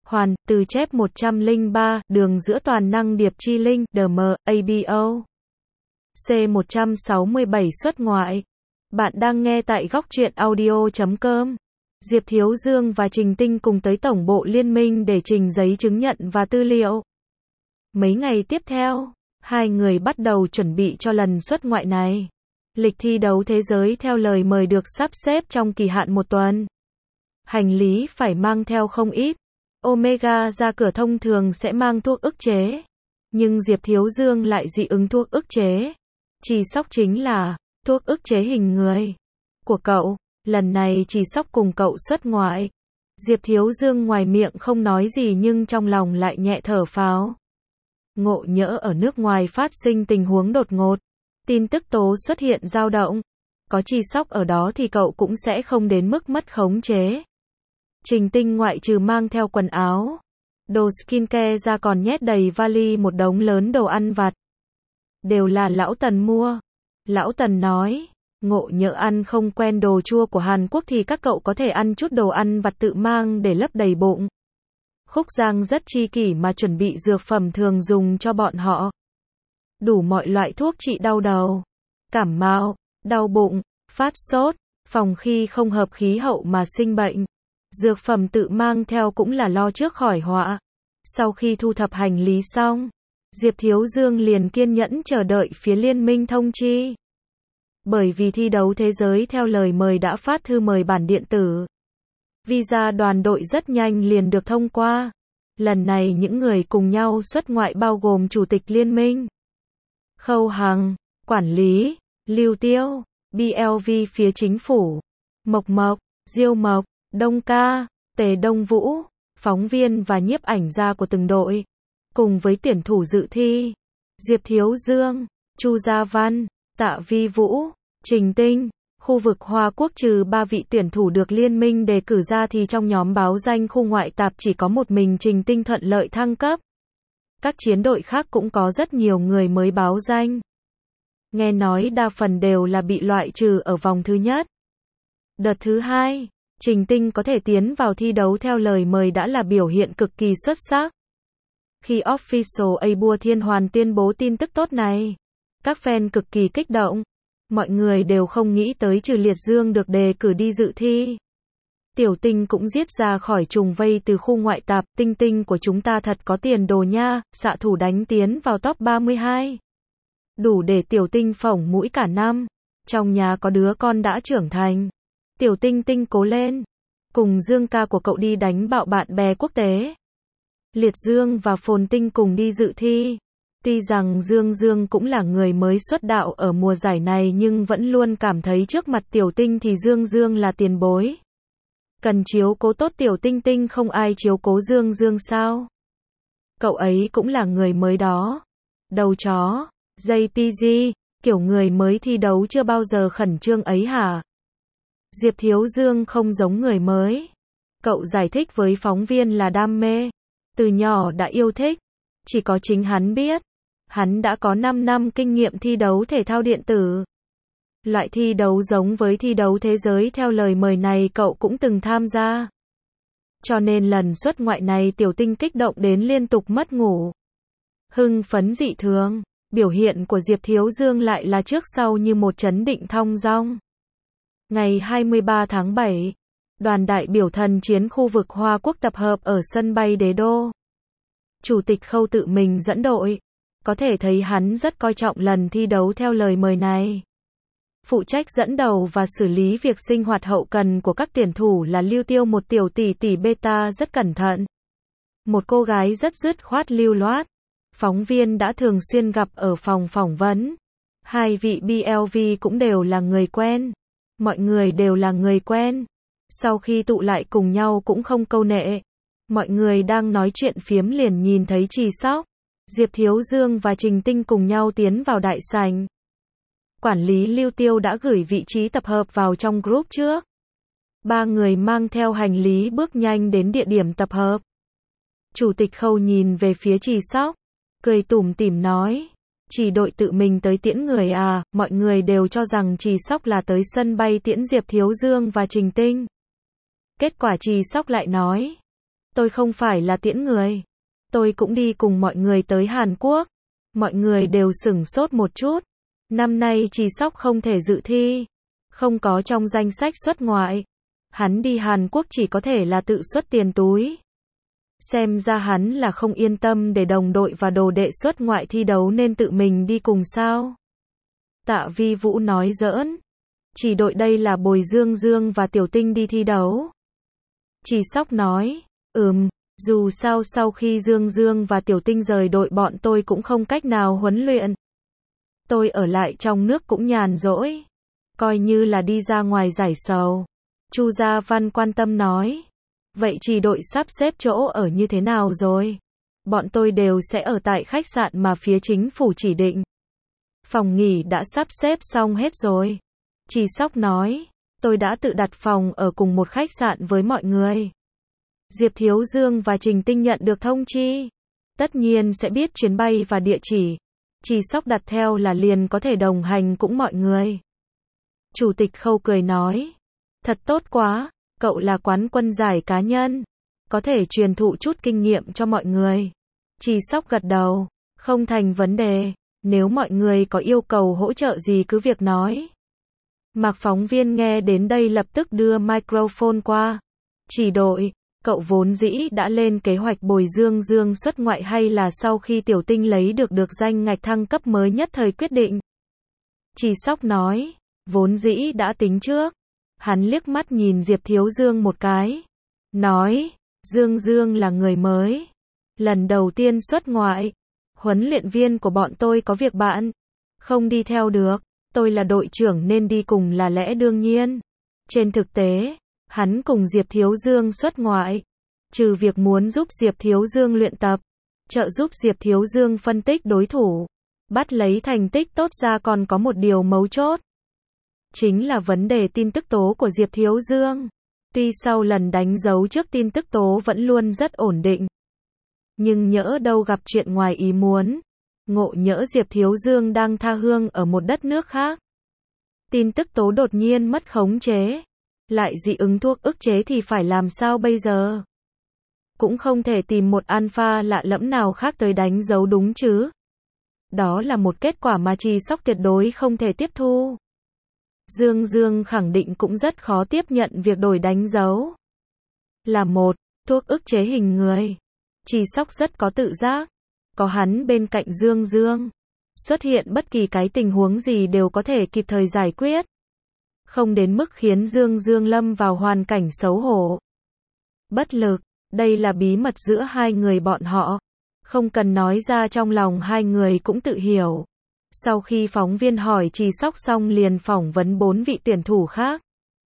Hoàn, từ chép 103, đường giữa toàn năng điệp chi linh, DM, ABO. C167 xuất ngoại. Bạn đang nghe tại góc truyện audio.com. Diệp Thiếu Dương và Trình Tinh cùng tới Tổng bộ Liên minh để trình giấy chứng nhận và tư liệu. Mấy ngày tiếp theo, hai người bắt đầu chuẩn bị cho lần xuất ngoại này. Lịch thi đấu thế giới theo lời mời được sắp xếp trong kỳ hạn một tuần. Hành lý phải mang theo không ít. Omega ra cửa thông thường sẽ mang thuốc ức chế. Nhưng Diệp Thiếu Dương lại dị ứng thuốc ức chế. Chỉ sóc chính là thuốc ức chế hình người của cậu. Lần này Chỉ Sóc cùng cậu xuất ngoại. Diệp Thiếu Dương ngoài miệng không nói gì nhưng trong lòng lại nhẹ thở phào. Ngộ nhỡ ở nước ngoài phát sinh tình huống đột ngột, tin tức tố xuất hiện dao động, có Chỉ Sóc ở đó thì cậu cũng sẽ không đến mức mất khống chế. Trình Tinh ngoại trừ mang theo quần áo, đồ skincare ra còn nhét đầy vali một đống lớn đồ ăn vặt. Đều là Lão Tần mua. Lão Tần nói, ngộ nhỡ ăn không quen đồ chua của Hàn Quốc thì các cậu có thể ăn chút đồ ăn vặt tự mang để lấp đầy bụng. Khúc Giang rất chi kỷ mà chuẩn bị dược phẩm thường dùng cho bọn họ. Đủ mọi loại thuốc trị đau đầu, cảm mạo, đau bụng, phát sốt, phòng khi không hợp khí hậu mà sinh bệnh. Dược phẩm tự mang theo cũng là lo trước khỏi họa. Sau khi thu thập hành lý xong, Diệp Thiếu Dương liền kiên nhẫn chờ đợi phía liên minh thông chi. Bởi vì thi đấu thế giới theo lời mời đã phát thư mời bản điện tử. Visa đoàn đội rất nhanh liền được thông qua. Lần này những người cùng nhau xuất ngoại bao gồm Chủ tịch Liên minh, Khâu Hằng, Quản lý, Lưu Tiêu, BLV phía chính phủ, Mộc Mộc, Diêu Mộc, Đông Ca, Tề Đông Vũ, phóng viên và nhiếp ảnh gia của từng đội. Cùng với tuyển thủ dự thi, Diệp Thiếu Dương, Chu Gia Văn, Tạ Vi Vũ, Trình Tinh. Khu vực Hoa Quốc trừ 3 vị tuyển thủ được liên minh đề cử ra thì trong nhóm báo danh khu ngoại tạp chỉ có một mình Trình Tinh thuận lợi thăng cấp. Các chiến đội khác cũng có rất nhiều người mới báo danh. Nghe nói đa phần đều là bị loại trừ ở vòng thứ nhất. Đợt thứ hai, Trình Tinh có thể tiến vào thi đấu theo lời mời đã là biểu hiện cực kỳ xuất sắc. Khi Official Abua Thiên Hoàn tuyên bố tin tức tốt này, các fan cực kỳ kích động. Mọi người đều không nghĩ tới trừ Liệt Dương được đề cử đi dự thi. Tiểu Tinh cũng giết ra khỏi trùng vây từ khu ngoại tạp. Tinh Tinh của chúng ta thật có tiền đồ nha, xạ thủ đánh tiến vào top 32. Đủ để Tiểu Tinh phỏng mũi cả năm. Trong nhà có đứa con đã trưởng thành. Tiểu Tinh Tinh cố lên. Cùng Dương ca của cậu đi đánh bạo bạn bè quốc tế. Liệt Dương và Phồn Tinh cùng đi dự thi. Tuy rằng Dương cũng là người mới xuất đạo ở mùa giải này nhưng vẫn luôn cảm thấy trước mặt Tiểu Tinh thì Dương là tiền bối. Cần chiếu cố tốt Tiểu Tinh Tinh không ai chiếu cố Dương sao? Cậu ấy cũng là người mới đó. Đầu chó, JPG, kiểu người mới thi đấu chưa bao giờ khẩn trương ấy hả? Diệp Thiếu Dương không giống người mới. Cậu giải thích với phóng viên là đam mê. Từ nhỏ đã yêu thích. Chỉ có chính hắn biết. Hắn đã có 5 năm kinh nghiệm thi đấu thể thao điện tử. Loại thi đấu giống với thi đấu thế giới theo lời mời này cậu cũng từng tham gia. Cho nên lần xuất ngoại này Tiểu Tinh kích động đến liên tục mất ngủ. Hưng phấn dị thường, biểu hiện của Diệp Thiếu Dương lại là trước sau như một chấn định thong dong. Ngày 23 tháng 7, đoàn đại biểu thần chiến khu vực Hoa Quốc tập hợp ở sân bay Đế Đô. Chủ tịch Khâu tự mình dẫn đội. Có thể thấy hắn rất coi trọng lần thi đấu theo lời mời này. Phụ trách dẫn đầu và xử lý việc sinh hoạt hậu cần của các tuyển thủ là Lưu Tiêu, một tiểu tỷ beta rất cẩn thận. Một cô gái rất dứt khoát lưu loát. Phóng viên đã thường xuyên gặp ở phòng phỏng vấn. Hai vị BLV cũng đều là người quen. Mọi người đều là người quen. Sau khi tụ lại cùng nhau cũng không câu nệ. Mọi người đang nói chuyện phiếm liền nhìn thấy Chỉ Sóc, Diệp Thiếu Dương và Trình Tinh cùng nhau tiến vào đại sảnh. Quản lý Lưu Tiêu đã gửi vị trí tập hợp vào trong group trước. Ba người mang theo hành lý bước nhanh đến địa điểm tập hợp. Chủ tịch Khâu nhìn về phía Chỉ Sóc, cười tủm tỉm nói, chỉ đội tự mình tới tiễn người à? Mọi người đều cho rằng Chỉ Sóc là tới sân bay tiễn Diệp Thiếu Dương và Trình Tinh. Kết quả Chỉ Sóc lại nói, Tôi không phải là tiễn người. Tôi cũng đi cùng mọi người tới Hàn Quốc. Mọi người đều sửng sốt một chút. Năm nay Trì Sóc không thể dự thi. Không có trong danh sách xuất ngoại. Hắn đi Hàn Quốc chỉ có thể là tự xuất tiền túi. Xem ra hắn là không yên tâm để đồng đội và đồ đệ xuất ngoại thi đấu nên tự mình đi cùng sao. Tạ Vi Vũ nói giỡn. Chỉ đội đây là Bồi Dương Dương và Tiểu Tinh đi thi đấu. Trì Sóc nói, dù sao sau khi Dương Dương và Tiểu Tinh rời đội bọn tôi cũng không cách nào huấn luyện. Tôi ở lại trong nước cũng nhàn rỗi. Coi như là đi ra ngoài giải sầu. Chu Gia Văn quan tâm nói. Vậy chỉ đội sắp xếp chỗ ở như thế nào rồi? Bọn tôi đều sẽ ở tại khách sạn mà phía chính phủ chỉ định. Phòng nghỉ đã sắp xếp xong hết rồi. Trì Sóc nói, tôi đã tự đặt phòng ở cùng một khách sạn với mọi người. Diệp Thiếu Dương và Trình Tinh nhận được thông chi. Tất nhiên sẽ biết chuyến bay và địa chỉ. Trì Sóc đặt theo là liền có thể đồng hành cũng mọi người. Chủ tịch Khâu cười nói. Thật tốt quá, cậu là quán quân giải cá nhân. Có thể truyền thụ chút kinh nghiệm cho mọi người. Trì Sóc gật đầu. Không thành vấn đề. Nếu mọi người có yêu cầu hỗ trợ gì cứ việc nói. Mạc phóng viên nghe đến đây lập tức đưa microphone qua. Chỉ đội, cậu vốn dĩ đã lên kế hoạch Bồi Dương Dương xuất ngoại hay là sau khi Tiểu Tinh lấy được danh ngạch thăng cấp mới nhất thời quyết định? Trì Sóc nói, vốn dĩ đã tính trước. Hắn liếc mắt nhìn Diệp Thiếu Dương một cái. Nói, Dương Dương là người mới. Lần đầu tiên xuất ngoại. Huấn luyện viên của bọn tôi có việc bận. Không đi theo được. Tôi là đội trưởng nên đi cùng là lẽ đương nhiên. Trên thực tế, hắn cùng Diệp Thiếu Dương xuất ngoại. Trừ việc muốn giúp Diệp Thiếu Dương luyện tập, trợ giúp Diệp Thiếu Dương phân tích đối thủ, bắt lấy thành tích tốt ra còn có một điều mấu chốt. Chính là vấn đề tin tức tố của Diệp Thiếu Dương. Tuy sau lần đánh dấu trước tin tức tố vẫn luôn rất ổn định. Nhưng nhỡ đâu gặp chuyện ngoài ý muốn. Ngộ nhỡ Diệp Thiếu Dương đang tha hương ở một đất nước khác. Tin tức tố đột nhiên mất khống chế. Lại dị ứng thuốc ức chế thì phải làm sao bây giờ? Cũng không thể tìm một alpha lạ lẫm nào khác tới đánh dấu đúng chứ. Đó là một kết quả mà Trì Sóc tuyệt đối không thể tiếp thu. Dương Dương khẳng định cũng rất khó tiếp nhận việc đổi đánh dấu. Là một, thuốc ức chế hình người. Trì Sóc rất có tự giác. Có hắn bên cạnh Dương Dương. Xuất hiện bất kỳ cái tình huống gì đều có thể kịp thời giải quyết. Không đến mức khiến Dương Dương lâm vào hoàn cảnh xấu hổ. Bất lực, đây là bí mật giữa hai người bọn họ. Không cần nói ra trong lòng hai người cũng tự hiểu. Sau khi phóng viên hỏi Trì Sóc xong liền phỏng vấn 4 vị tuyển thủ khác.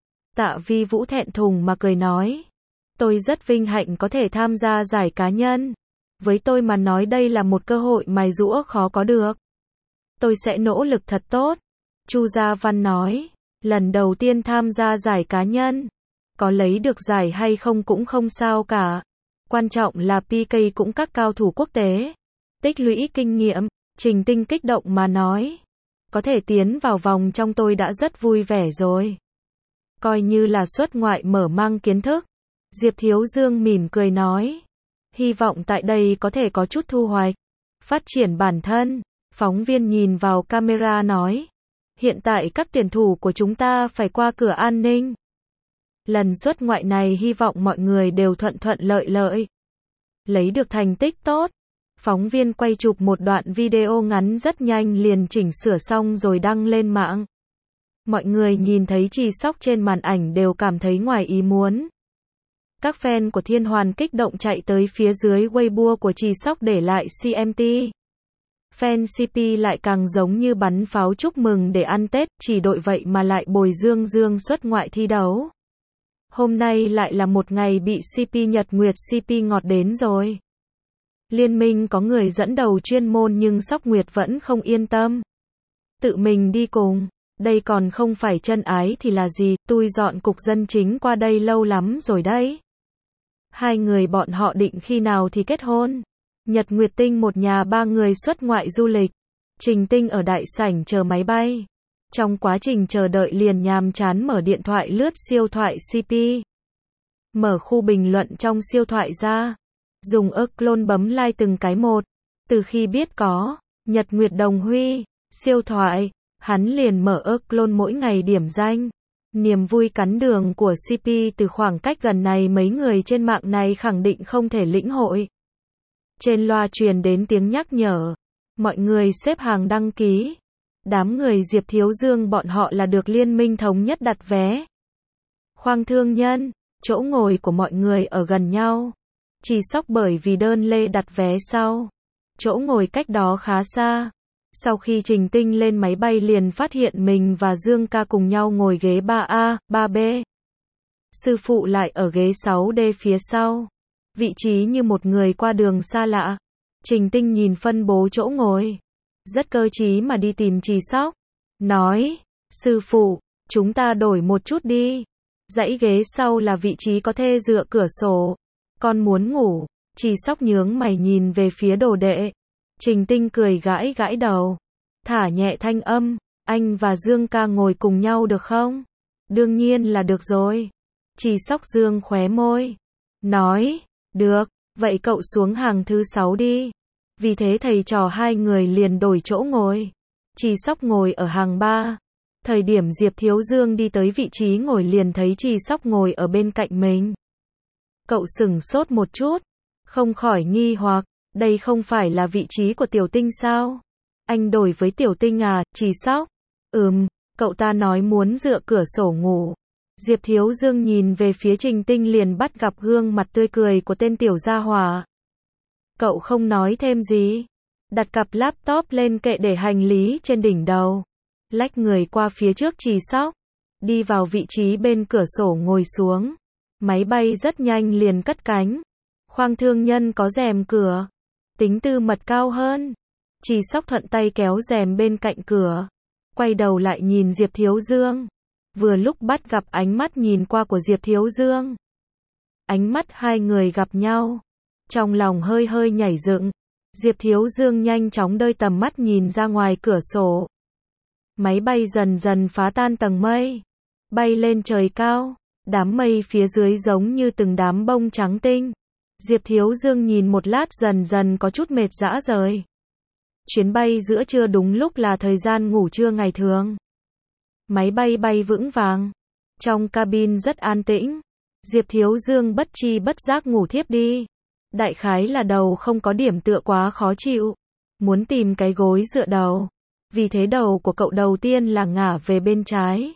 Tạ Vi Vũ thẹn thùng mà cười nói. Tôi rất vinh hạnh có thể tham gia giải cá nhân. Với tôi mà nói đây là một cơ hội mài giũa khó có được. Tôi sẽ nỗ lực thật tốt. Chu Gia Văn nói. Lần đầu tiên tham gia giải cá nhân. Có lấy được giải hay không cũng không sao cả. Quan trọng là PK cũng các cao thủ quốc tế. Tích lũy kinh nghiệm. Trình Tinh kích động mà nói. Có thể tiến vào vòng trong tôi đã rất vui vẻ rồi. Coi như là xuất ngoại mở mang kiến thức. Diệp Thiếu Dương mỉm cười nói. Hy vọng tại đây có thể có chút thu hoạch. Phát triển bản thân. Phóng viên nhìn vào camera nói. Hiện tại các tuyển thủ của chúng ta phải qua cửa an ninh. Lần xuất ngoại này hy vọng mọi người đều thuận thuận lợi lợi. Lấy được thành tích tốt. Phóng viên quay chụp một đoạn video ngắn rất nhanh liền chỉnh sửa xong rồi đăng lên mạng. Mọi người nhìn thấy Trì Sóc trên màn ảnh đều cảm thấy ngoài ý muốn. Các fan của Thiên Hoàn kích động chạy tới phía dưới Weibo của Trì Sóc để lại CMT. Fan CP lại càng giống như bắn pháo chúc mừng để ăn Tết, chỉ đội vậy mà lại Bồi Dương Dương xuất ngoại thi đấu. Hôm nay lại là một ngày bị CP Nhật Nguyệt CP ngọt đến rồi. Liên minh có người dẫn đầu chuyên môn nhưng Sóc Nguyệt vẫn không yên tâm. Tự mình đi cùng, đây còn không phải chân ái thì là gì, tôi dọn cục dân chính qua đây lâu lắm rồi đấy. Hai người bọn họ định khi nào thì kết hôn. Nhật Nguyệt Tinh một nhà ba người xuất ngoại du lịch. Trình Tinh ở đại sảnh chờ máy bay. Trong quá trình chờ đợi liền nhàm chán mở điện thoại lướt siêu thoại CP. Mở khu bình luận trong siêu thoại ra. Dùng clone bấm like từng cái một. Từ khi biết có Nhật Nguyệt Đồng Huy, siêu thoại, hắn liền mở clone mỗi ngày điểm danh. Niềm vui cắn đường của CP từ khoảng cách gần này mấy người trên mạng này khẳng định không thể lĩnh hội. Trên loa truyền đến tiếng nhắc nhở. Mọi người xếp hàng đăng ký. Đám người Diệp Thiếu Dương bọn họ là được Liên minh thống nhất đặt vé. Khoang thương nhân, chỗ ngồi của mọi người ở gần nhau. Chỉ sốc bởi vì đơn lê đặt vé sau. Chỗ ngồi cách đó khá xa. Sau khi Trình Tinh lên máy bay liền phát hiện mình và Dương ca cùng nhau ngồi ghế 3A, 3B. Sư phụ lại ở ghế 6D phía sau. Vị trí như một người qua đường xa lạ. Trình Tinh nhìn phân bố chỗ ngồi. Rất cơ trí mà đi tìm Trì Sóc. Nói, sư phụ, chúng ta đổi một chút đi. Dãy ghế sau là vị trí có thể dựa cửa sổ. Con muốn ngủ. Trì Sóc nhướng mày nhìn về phía đồ đệ. Trình Tinh cười gãi gãi đầu. Thả nhẹ thanh âm. Anh và Dương ca ngồi cùng nhau được không? Đương nhiên là được rồi. Trì Sóc dương khóe môi. Nói, được, vậy cậu xuống hàng thứ 6 đi. Vì thế thầy trò hai người liền đổi chỗ ngồi. Trì Sóc ngồi ở hàng 3. Thời điểm Diệp Thiếu Dương đi tới vị trí ngồi liền thấy Trì Sóc ngồi ở bên cạnh mình. Cậu sửng sốt một chút. Không khỏi nghi hoặc, đây không phải là vị trí của Tiểu Tinh sao? Anh đổi với Tiểu Tinh à, Trì Sóc? Cậu ta nói muốn dựa cửa sổ ngủ. Diệp Thiếu Dương nhìn về phía Trình Tinh liền bắt gặp gương mặt tươi cười của tên tiểu gia hỏa. Cậu không nói thêm gì. Đặt cặp laptop lên kệ để hành lý trên đỉnh đầu. Lách người qua phía trước Trì Sóc. Đi vào vị trí bên cửa sổ ngồi xuống. Máy bay rất nhanh liền cất cánh. Khoang thương nhân có rèm cửa. Tính tư mật cao hơn. Trì Sóc thuận tay kéo rèm bên cạnh cửa. Quay đầu lại nhìn Diệp Thiếu Dương. Vừa lúc bắt gặp ánh mắt nhìn qua của Diệp Thiếu Dương. Ánh mắt hai người gặp nhau. Trong lòng hơi hơi nhảy dựng. Diệp Thiếu Dương nhanh chóng đơi tầm mắt nhìn ra ngoài cửa sổ. Máy bay dần dần phá tan tầng mây. Bay lên trời cao. Đám mây phía dưới giống như từng đám bông trắng tinh. Diệp Thiếu Dương nhìn một lát dần dần có chút mệt rã rời. Chuyến bay giữa trưa đúng lúc là thời gian ngủ trưa ngày thường. Máy bay bay vững vàng. Trong cabin rất an tĩnh. Diệp Thiếu Dương bất chi bất giác ngủ thiếp đi. Đại khái là đầu không có điểm tựa quá khó chịu. Muốn tìm cái gối dựa đầu. Vì thế đầu của cậu đầu tiên là ngả về bên trái.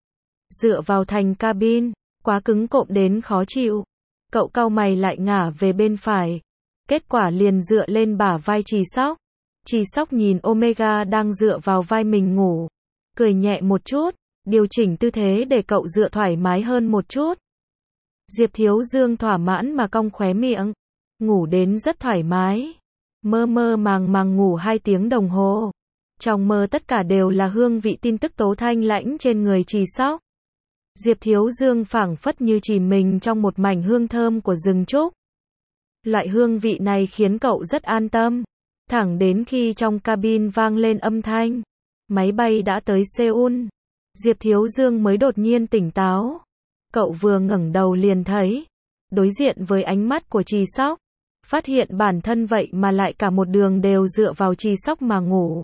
Dựa vào thành cabin. Quá cứng cộm đến khó chịu. Cậu cau mày lại ngả về bên phải. Kết quả liền dựa lên bả vai Trì Sóc. Trì Sóc nhìn Omega đang dựa vào vai mình ngủ. Cười nhẹ một chút. Điều chỉnh tư thế để cậu dựa thoải mái hơn một chút. Diệp Thiếu Dương thỏa mãn mà cong khóe miệng. Ngủ đến rất thoải mái. Mơ mơ màng màng ngủ 2 tiếng đồng hồ. Trong mơ tất cả đều là hương vị tin tức tố thanh lãnh trên người Trì Sóc. Diệp Thiếu Dương phảng phất như chìm mình trong một mảnh hương thơm của rừng trúc. Loại hương vị này khiến cậu rất an tâm. Thẳng đến khi trong cabin vang lên âm thanh. Máy bay đã tới Seoul. Diệp Thiếu Dương mới đột nhiên tỉnh táo. Cậu vừa ngẩng đầu liền thấy. Đối diện với ánh mắt của Trì Sóc. Phát hiện bản thân vậy mà lại cả một đường đều dựa vào Trì Sóc mà ngủ.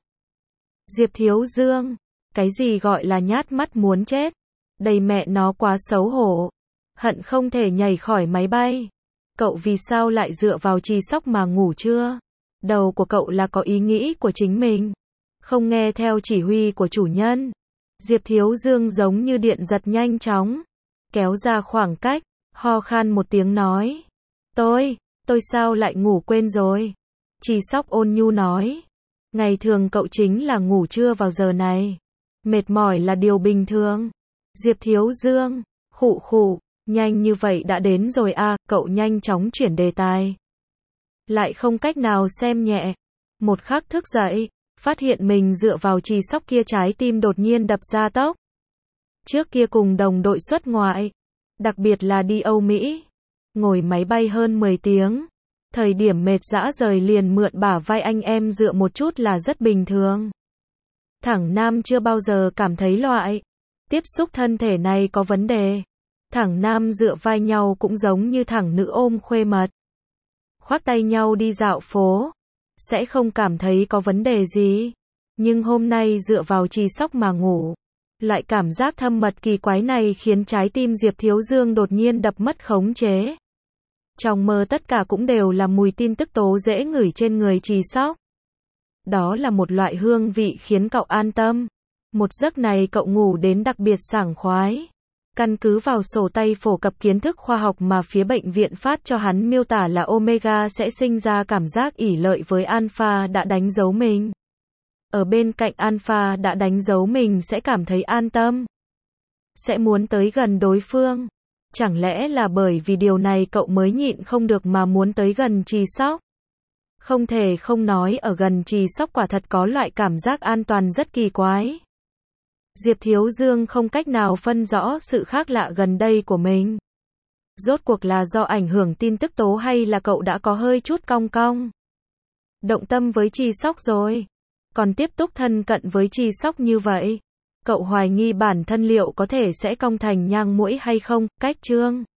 Diệp Thiếu Dương. Cái gì gọi là nhát mắt muốn chết. Đây mẹ nó quá xấu hổ. Hận không thể nhảy khỏi máy bay. Cậu vì sao lại dựa vào Trì Sóc mà ngủ chưa? Đầu của cậu là có ý nghĩ của chính mình. Không nghe theo chỉ huy của chủ nhân. Diệp Thiếu Dương giống như điện giật nhanh chóng. Kéo ra khoảng cách. Ho khan một tiếng nói. Tôi sao lại ngủ quên rồi? Trì Sóc ôn nhu nói. Ngày thường cậu chính là ngủ trưa vào giờ này. Mệt mỏi là điều bình thường. Diệp Thiếu Dương. Khụ khụ. Nhanh như vậy đã đến rồi à, cậu nhanh chóng chuyển đề tài. Lại không cách nào xem nhẹ. Một khắc thức dậy. Phát hiện mình dựa vào Trì Sóc kia trái tim đột nhiên đập ra tốc. Trước kia cùng đồng đội xuất ngoại. Đặc biệt là đi Âu Mỹ. Ngồi máy bay hơn 10 tiếng. Thời điểm mệt rã rời liền mượn bả vai anh em dựa một chút là rất bình thường. Thẳng Nam chưa bao giờ cảm thấy loại tiếp xúc thân thể này có vấn đề. Thẳng nam dựa vai nhau cũng giống như thẳng nữ ôm khuê mật. Khoác tay nhau đi dạo phố, sẽ không cảm thấy có vấn đề gì. Nhưng hôm nay dựa vào chì sóc mà ngủ. Loại cảm giác thâm mật kỳ quái này khiến trái tim Diệp Thiếu Dương đột nhiên đập mất khống chế. Trong mơ tất cả cũng đều là mùi tin tức tố dễ ngửi trên người Trì Sóc. Đó là một loại hương vị khiến cậu an tâm. Một giấc này cậu ngủ đến đặc biệt sảng khoái. Căn cứ vào sổ tay phổ cập kiến thức khoa học mà phía bệnh viện phát cho hắn miêu tả là Omega sẽ sinh ra cảm giác ỷ lợi với Alpha đã đánh dấu mình. Ở bên cạnh Alpha đã đánh dấu mình sẽ cảm thấy an tâm. Sẽ muốn tới gần đối phương. Chẳng lẽ là bởi vì điều này cậu mới nhịn không được mà muốn tới gần Trì Sóc? Không thể không nói ở gần Trì Sóc quả thật có loại cảm giác an toàn rất kỳ quái. Diệp Thiếu Dương không cách nào phân rõ sự khác lạ gần đây của mình. Rốt cuộc là do ảnh hưởng tin tức tố hay là cậu đã có hơi chút cong cong động tâm với Trì Sóc rồi. Còn tiếp tục thân cận với Trì Sóc như vậy. Cậu hoài nghi bản thân liệu có thể sẽ cong thành nhang muỗi hay không. Cách chương